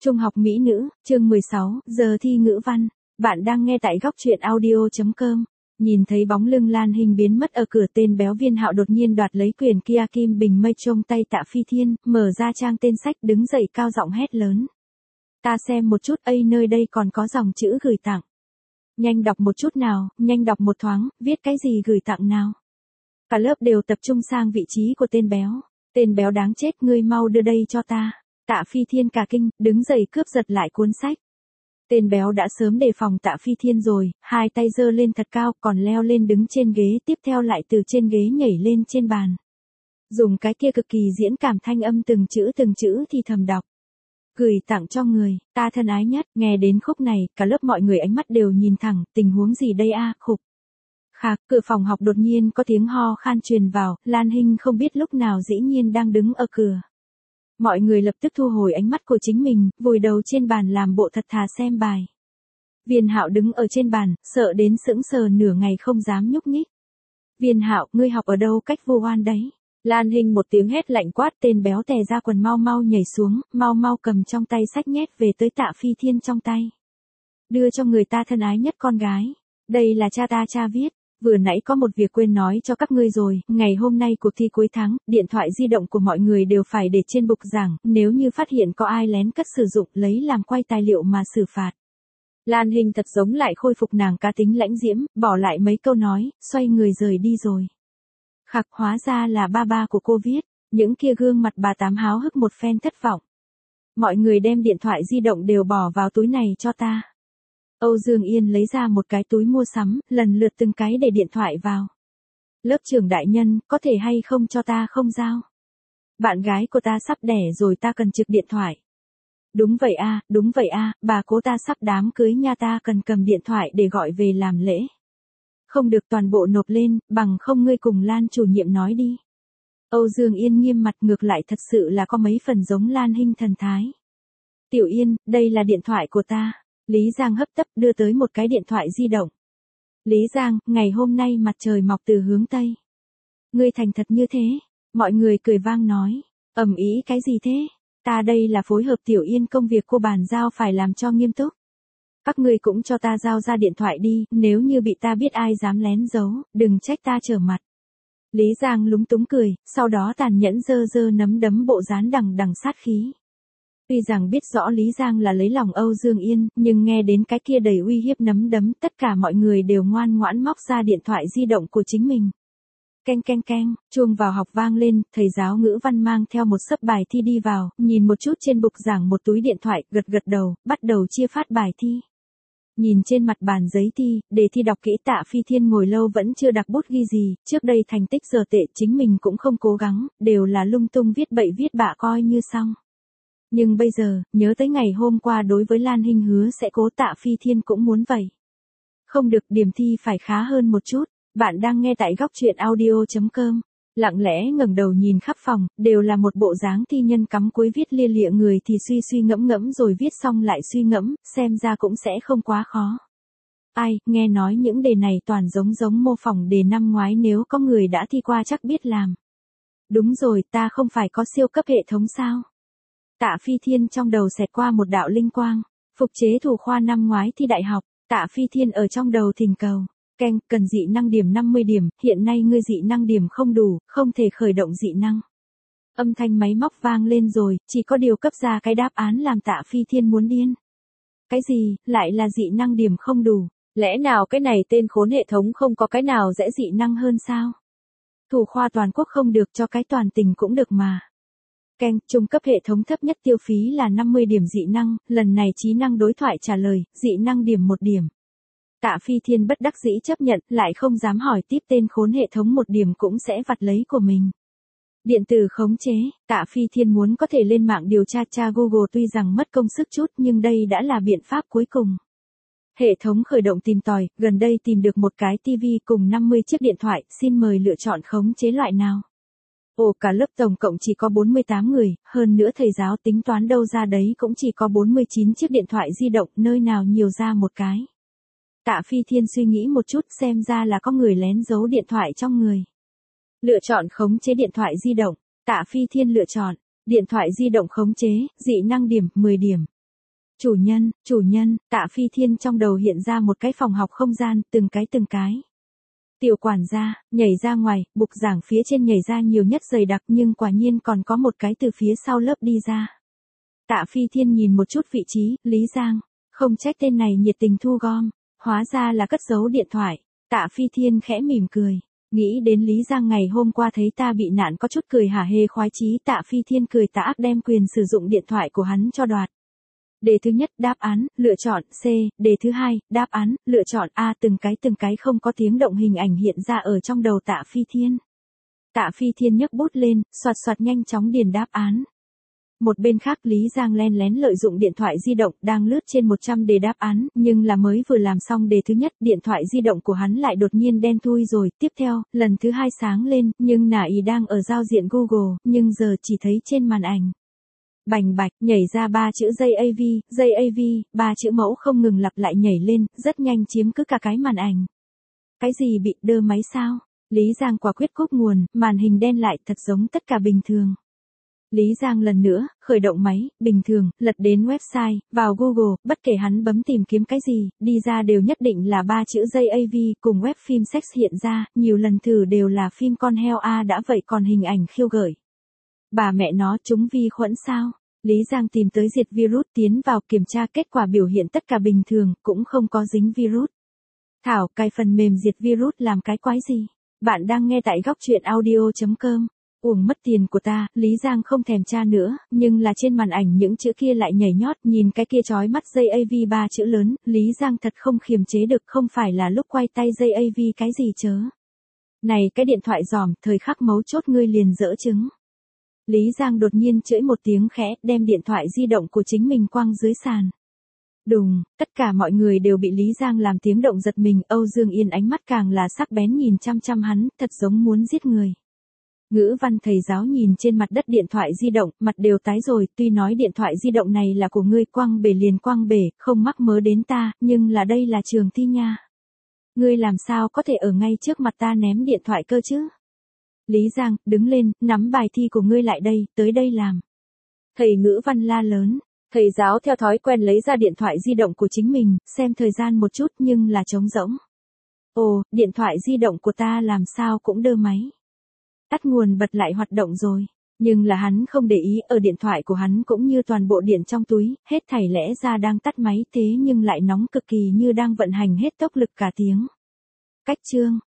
Trung học mỹ nữ, chương 16, giờ thi ngữ văn. Bạn đang nghe tại góc truyện audio.com. Nhìn thấy bóng lưng Lan Hinh biến mất ở cửa, tên béo Viên Hạo đột nhiên đoạt lấy quyển kia Kim Bình Mây trong tay Tạ Phi Thiên, mở ra trang tên sách, đứng dậy cao giọng hét lớn. Ta xem một chút, nơi đây còn có dòng chữ gửi tặng. Nhanh đọc một chút nào, nhanh đọc một thoáng, viết cái gì gửi tặng nào. Cả lớp đều tập trung sang vị trí của tên béo. Tên béo đáng chết, ngươi mau đưa đây cho ta. Tạ Phi Thiên cả kinh, đứng dậy cướp giật lại cuốn sách. Tên béo đã sớm đề phòng Tạ Phi Thiên rồi, hai tay giơ lên thật cao, còn leo lên đứng trên ghế, tiếp theo lại từ trên ghế nhảy lên trên bàn. Dùng cái kia cực kỳ diễn cảm thanh âm từng chữ thì thầm đọc. Gửi tặng cho người, ta thân ái nhất. Nghe đến khúc này, cả lớp mọi người ánh mắt đều nhìn thẳng, tình huống gì đây a, khục. Khạc, cửa phòng học đột nhiên có tiếng ho khan truyền vào, Lan Hinh không biết lúc nào dĩ nhiên đang đứng ở cửa. Mọi người lập tức thu hồi ánh mắt của chính mình, vùi đầu trên bàn làm bộ thật thà xem bài. Viên Hạo đứng ở trên bàn, sợ đến sững sờ nửa ngày không dám nhúc nhích. Viên Hạo, ngươi học ở đâu cách vu oan đấy? Lan Hinh một tiếng hét lạnh quát, tên béo tè ra quần mau mau nhảy xuống, mau mau cầm trong tay sách nhét về tới Tạ Phi Thiên trong tay. Đưa cho người ta thân ái nhất con gái. Đây là cha ta cha viết. Vừa nãy có một việc quên nói cho các ngươi rồi, ngày hôm nay cuộc thi cuối tháng, điện thoại di động của mọi người đều phải để trên bục giảng, nếu như phát hiện có ai lén cất sử dụng, lấy làm quay tài liệu mà xử phạt. Lan Hinh thật giống lại khôi phục nàng cá tính lãnh diễm, bỏ lại mấy câu nói, xoay người rời đi rồi. Khạc, hóa ra là ba của cô viết, những kia gương mặt bà tám háo hức một phen thất vọng. Mọi người đem điện thoại di động đều bỏ vào túi này cho ta. Âu Dương Yên lấy ra một cái túi mua sắm, lần lượt từng cái để điện thoại vào. Lớp trưởng đại nhân, có thể hay không cho ta không giao? Bạn gái của ta sắp đẻ rồi, ta cần trực điện thoại. Đúng vậy a, bà cố ta sắp đám cưới nha, ta cần cầm điện thoại để gọi về làm lễ. Không được, toàn bộ nộp lên, bằng không ngươi cùng Lan chủ nhiệm nói đi. Âu Dương Yên nghiêm mặt, ngược lại thật sự là có mấy phần giống Lan Hinh thần thái. Tiểu Yên, đây là điện thoại của ta. Lý Giang hấp tấp đưa tới một cái điện thoại di động. Lý Giang, ngày hôm nay mặt trời mọc từ hướng Tây. Ngươi thành thật như thế. Mọi người cười vang nói. Ầm ĩ cái gì thế? Ta đây là phối hợp Tiểu Yên, công việc cô bàn giao phải làm cho nghiêm túc. Các ngươi cũng cho ta giao ra điện thoại đi, nếu như bị ta biết ai dám lén giấu, đừng trách ta trở mặt. Lý Giang lúng túng cười, sau đó tàn nhẫn giơ nắm đấm bộ dáng đằng sát khí. Tuy rằng biết rõ Lý Giang là lấy lòng Âu Dương Yên, nhưng nghe đến cái kia đầy uy hiếp nắm đấm, tất cả mọi người đều ngoan ngoãn móc ra điện thoại di động của chính mình. Keng keng keng, chuông vào học vang lên, thầy giáo ngữ văn mang theo một xấp bài thi đi vào, nhìn một chút trên bục giảng một túi điện thoại, gật đầu, bắt đầu chia phát bài thi. Nhìn trên mặt bàn giấy thi, đề thi đọc kỹ, Tạ Phi Thiên ngồi lâu vẫn chưa đặt bút ghi gì, trước đây thành tích giờ tệ chính mình cũng không cố gắng, đều là lung tung viết bậy viết bạ coi như xong. Nhưng bây giờ, nhớ tới ngày hôm qua đối với Lan Hinh hứa sẽ cố, Tạ Phi Thiên cũng muốn vậy. Không được, điểm thi phải khá hơn một chút. Bạn đang nghe tại góc truyện audio.com. Lặng lẽ ngẩng đầu nhìn khắp phòng, đều là một bộ dáng thi nhân cắm cúi viết lia lịa, người thì suy ngẫm rồi viết xong lại suy ngẫm, xem ra cũng sẽ không quá khó. Ai, nghe nói những đề này toàn giống mô phỏng đề năm ngoái, nếu có người đã thi qua chắc biết làm. Đúng rồi, ta không phải có siêu cấp hệ thống sao? Tạ Phi Thiên trong đầu xẹt qua một đạo linh quang. Phục chế thủ khoa năm ngoái thi đại học, Tạ Phi Thiên ở trong đầu thỉnh cầu. Keng, cần dị năng điểm 50 điểm, hiện nay ngươi dị năng điểm không đủ, không thể khởi động dị năng. Âm thanh máy móc vang lên rồi, chỉ có điều cấp ra cái đáp án làm Tạ Phi Thiên muốn điên. Cái gì, lại là dị năng điểm không đủ? Lẽ nào cái này tên khốn hệ thống không có cái nào dễ dị năng hơn sao? Thủ khoa toàn quốc không được, cho cái toàn tỉnh cũng được mà. Keng, trung cấp hệ thống thấp nhất tiêu phí là 50 điểm dị năng, lần này trí năng đối thoại trả lời, dị năng điểm 1 điểm. Tạ Phi Thiên bất đắc dĩ chấp nhận, lại không dám hỏi tiếp, tên khốn hệ thống 1 điểm cũng sẽ vặt lấy của mình. Điện tử khống chế, Tạ Phi Thiên muốn có thể lên mạng điều tra Google, tuy rằng mất công sức chút nhưng đây đã là biện pháp cuối cùng. Hệ thống khởi động tìm tòi, gần đây tìm được một cái TV cùng 50 chiếc điện thoại, xin mời lựa chọn khống chế loại nào. Ồ, cả lớp tổng cộng chỉ có 48 người, hơn nữa thầy giáo tính toán đâu ra đấy cũng chỉ có 49 chiếc điện thoại di động, nơi nào nhiều ra một cái. Tạ Phi Thiên suy nghĩ một chút, xem ra là có người lén giấu điện thoại trong người. Lựa chọn khống chế điện thoại di động, Tạ Phi Thiên lựa chọn, điện thoại di động khống chế, dị năng điểm, 10 điểm. Chủ nhân, Tạ Phi Thiên trong đầu hiện ra một cái phòng học không gian, từng cái. Tiểu quản gia, nhảy ra ngoài, bục giảng phía trên nhảy ra nhiều nhất dày đặc nhưng quả nhiên còn có một cái từ phía sau lớp đi ra. Tạ Phi Thiên nhìn một chút vị trí, Lý Giang, không trách tên này nhiệt tình thu gom, hóa ra là cất giấu điện thoại. Tạ Phi Thiên khẽ mỉm cười, nghĩ đến Lý Giang ngày hôm qua thấy ta bị nạn có chút cười hả hê khoái chí. Tạ Phi Thiên cười tà ác đem quyền sử dụng điện thoại của hắn cho đoạt. Đề thứ nhất, đáp án, lựa chọn C, đề thứ hai, đáp án, lựa chọn A. Từng cái không có tiếng động hình ảnh hiện ra ở trong đầu Tạ Phi Thiên. Tạ Phi Thiên nhấc bút lên, soạt nhanh chóng điền đáp án. Một bên khác Lý Giang len lén lợi dụng điện thoại di động đang lướt trên 100 đề đáp án, nhưng là mới vừa làm xong đề thứ nhất, điện thoại di động của hắn lại đột nhiên đen thui rồi, tiếp theo, lần thứ hai sáng lên, nhưng nả ý đang ở giao diện Google, nhưng giờ chỉ thấy trên màn ảnh. Bành bạch, nhảy ra 3 chữ JAV, 3 chữ mẫu không ngừng lặp lại nhảy lên, rất nhanh chiếm cứ cả cái màn ảnh. Cái gì bị đơ máy sao? Lý Giang quả quyết cúp nguồn, màn hình đen lại thật giống tất cả bình thường. Lý Giang lần nữa, khởi động máy, bình thường, lật đến website, vào Google, bất kể hắn bấm tìm kiếm cái gì, đi ra đều nhất định là 3 chữ JAV cùng web phim sex hiện ra, nhiều lần thử đều là phim con heo đã vậy còn hình ảnh khiêu gợi. Bà mẹ nó chúng vi khuẩn sao? Lý Giang tìm tới diệt virus tiến vào kiểm tra kết quả biểu hiện tất cả bình thường, cũng không có dính virus. Thảo, cài phần mềm diệt virus làm cái quái gì? Bạn đang nghe tại góc truyện audio.com. Uổng mất tiền của ta, Lý Giang không thèm tra nữa, nhưng là trên màn ảnh những chữ kia lại nhảy nhót, nhìn cái kia chói mắt JAV 3 chữ lớn, Lý Giang thật không kiềm chế được, không phải là lúc quay tay JAV cái gì chớ. Này cái điện thoại giòm, thời khắc mấu chốt ngươi liền dỡ trứng. Lý Giang đột nhiên chửi một tiếng khẽ, đem điện thoại di động của chính mình quăng dưới sàn. Đùng, tất cả mọi người đều bị Lý Giang làm tiếng động giật mình, Âu Dương Yên ánh mắt càng là sắc bén nhìn chăm hắn, thật giống muốn giết người. Ngữ văn thầy giáo nhìn trên mặt đất điện thoại di động, mặt đều tái rồi, tuy nói điện thoại di động này là của ngươi, quăng bể liền quăng bể, không mắc mớ đến ta, nhưng là đây là trường thi nha. Ngươi làm sao có thể ở ngay trước mặt ta ném điện thoại cơ chứ? Lý Giang, đứng lên, nắm bài thi của ngươi lại đây, tới đây làm. Thầy ngữ văn la lớn, thầy giáo theo thói quen lấy ra điện thoại di động của chính mình, xem thời gian một chút nhưng là trống rỗng. Ồ, điện thoại di động của ta làm sao cũng đơ máy. Tắt nguồn bật lại hoạt động rồi, nhưng là hắn không để ý, ở điện thoại của hắn cũng như toàn bộ điện trong túi, hết thảy lẽ ra đang tắt máy thế nhưng lại nóng cực kỳ như đang vận hành hết tốc lực cả tiếng. Cách chương